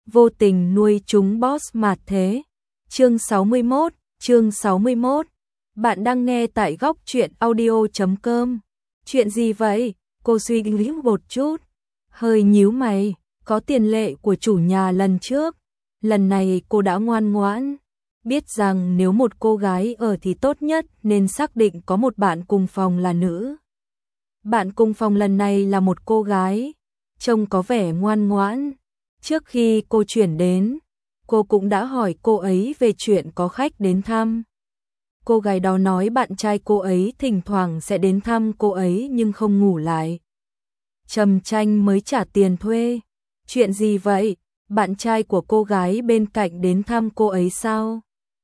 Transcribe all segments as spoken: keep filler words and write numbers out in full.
vô tình nuôi chúng boss mạt thế. Chương sáu mươi mốt, chương sáu mươi mốt. Bạn đang nghe tại góc truyện audio chấm com. Chuyện gì vậy? Cô suy nghĩ một chút, hơi nhíu mày, có tiền lệ của chủ nhà lần trước, lần này cô đã ngoan ngoãn, biết rằng nếu một cô gái ở thì tốt nhất nên xác định có một bạn cùng phòng là nữ. Bạn cùng phòng lần này là một cô gái, trông có vẻ ngoan ngoãn. Trước khi cô chuyển đến, cô cũng đã hỏi cô ấy về chuyện có khách đến thăm. Cô gái đó nói bạn trai cô ấy thỉnh thoảng sẽ đến thăm cô ấy nhưng không ngủ lại. Trầm Tranh mới trả tiền thuê. Chuyện gì vậy? Bạn trai của cô gái bên cạnh đến thăm cô ấy sao?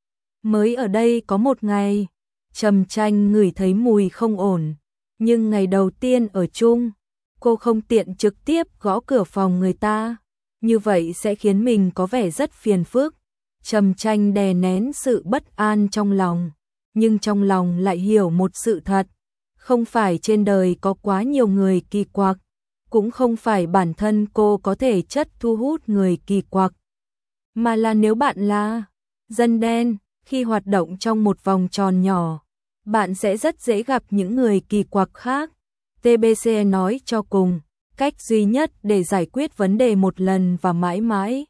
Mới ở đây có một ngày. Trầm Tranh ngửi thấy mùi không ổn. Nhưng ngày đầu tiên ở chung, cô không tiện trực tiếp gõ cửa phòng người ta. Như vậy sẽ khiến mình có vẻ rất phiền phức. Trầm Tranh đè nén sự bất an trong lòng. Nhưng trong lòng lại hiểu một sự thật. Không phải trên đời có quá nhiều người kỳ quặc. Cũng không phải bản thân cô có thể chất thu hút người kỳ quặc. Mà là nếu bạn là dân đen, khi hoạt động trong một vòng tròn nhỏ, bạn sẽ rất dễ gặp những người kỳ quặc khác. tê bê xê nói cho cùng, cách duy nhất để giải quyết vấn đề một lần và mãi mãi,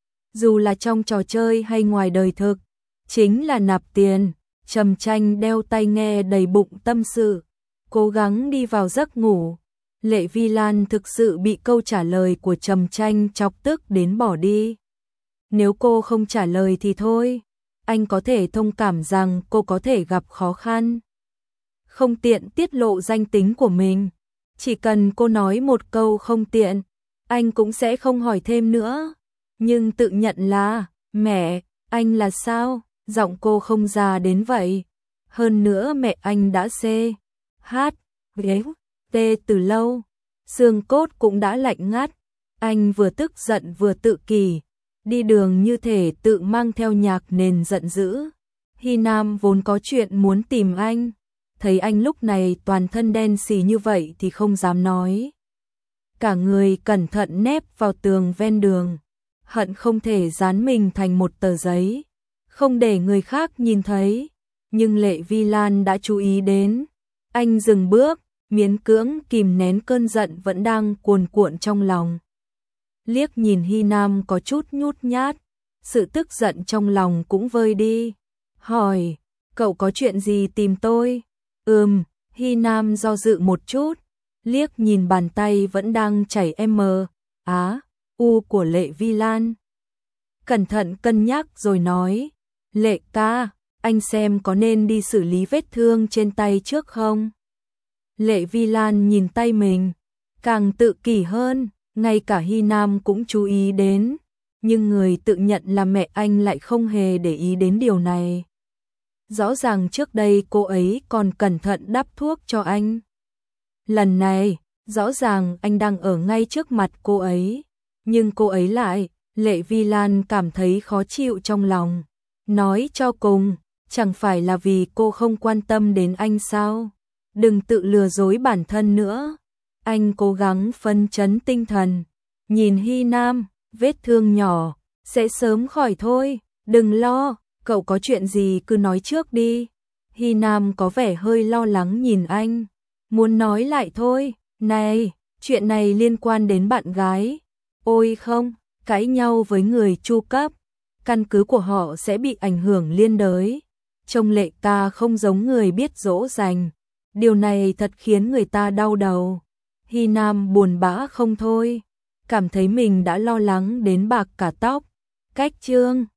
dù là trong trò chơi hay ngoài đời thực, chính là nạp tiền. Trầm Tranh đeo tai nghe đầy bụng tâm sự, cố gắng đi vào giấc ngủ. Lệ Vi Lan thực sự bị câu trả lời của Trầm Tranh chọc tức đến bỏ đi. Nếu cô không trả lời thì thôi, anh có thể thông cảm rằng cô có thể gặp khó khăn. Không tiện tiết lộ danh tính của mình, chỉ cần cô nói một câu không tiện, anh cũng sẽ không hỏi thêm nữa. Nhưng tự nhận là, mẹ, anh là sao? Giọng cô không già đến vậy. Hơn nữa mẹ anh đã xê, hát, ghế, tê từ lâu. Xương cốt cũng đã lạnh ngắt. Anh vừa tức giận vừa tự kỷ. Đi đường như thể tự mang theo nhạc nền giận dữ. Hy Nam vốn có chuyện muốn tìm anh. Thấy anh lúc này toàn thân đen xì như vậy thì không dám nói. Cả người cẩn thận nép vào tường ven đường. Hận không thể dán mình thành một tờ giấy, không để người khác nhìn thấy. Nhưng Lệ Vi Lan đã chú ý đến. Anh dừng bước, miễn cưỡng kìm nén cơn giận vẫn đang cuồn cuộn trong lòng. Liếc nhìn Hy Nam có chút nhút nhát, sự tức giận trong lòng cũng vơi đi. Hỏi, cậu có chuyện gì tìm tôi? Ừm, Hy Nam do dự một chút, liếc nhìn bàn tay vẫn đang chảy M, Á, U của Lệ Vi Lan. Cẩn thận cân nhắc rồi nói, Lệ ca, anh xem có nên đi xử lý vết thương trên tay trước không? Lệ Vi Lan nhìn tay mình, càng tự kỷ hơn, ngay cả Hy Nam cũng chú ý đến, nhưng người tự nhận là mẹ anh lại không hề để ý đến điều này. Rõ ràng trước đây cô ấy còn cẩn thận đắp thuốc cho anh. Lần này, rõ ràng anh đang ở ngay trước mặt cô ấy, nhưng cô ấy lại, Lệ Vi Lan cảm thấy khó chịu trong lòng. Nói cho cùng, chẳng phải là vì cô không quan tâm đến anh sao? Đừng tự lừa dối bản thân nữa. Anh cố gắng phấn chấn tinh thần. Nhìn Hy Nam, vết thương nhỏ, sẽ sớm khỏi thôi. Đừng lo, cậu có chuyện gì cứ nói trước đi. Hy Nam có vẻ hơi lo lắng nhìn anh. Muốn nói lại thôi. Này, chuyện này liên quan đến bạn gái. Ôi không, cãi nhau với người chu cấp. Căn cứ của họ sẽ bị ảnh hưởng liên đới. Trông Lệ ca không giống người biết dỗ dành. Điều này thật khiến người ta đau đầu. Hy Nam buồn bã không thôi, cảm thấy mình đã lo lắng đến bạc cả tóc. Cách chương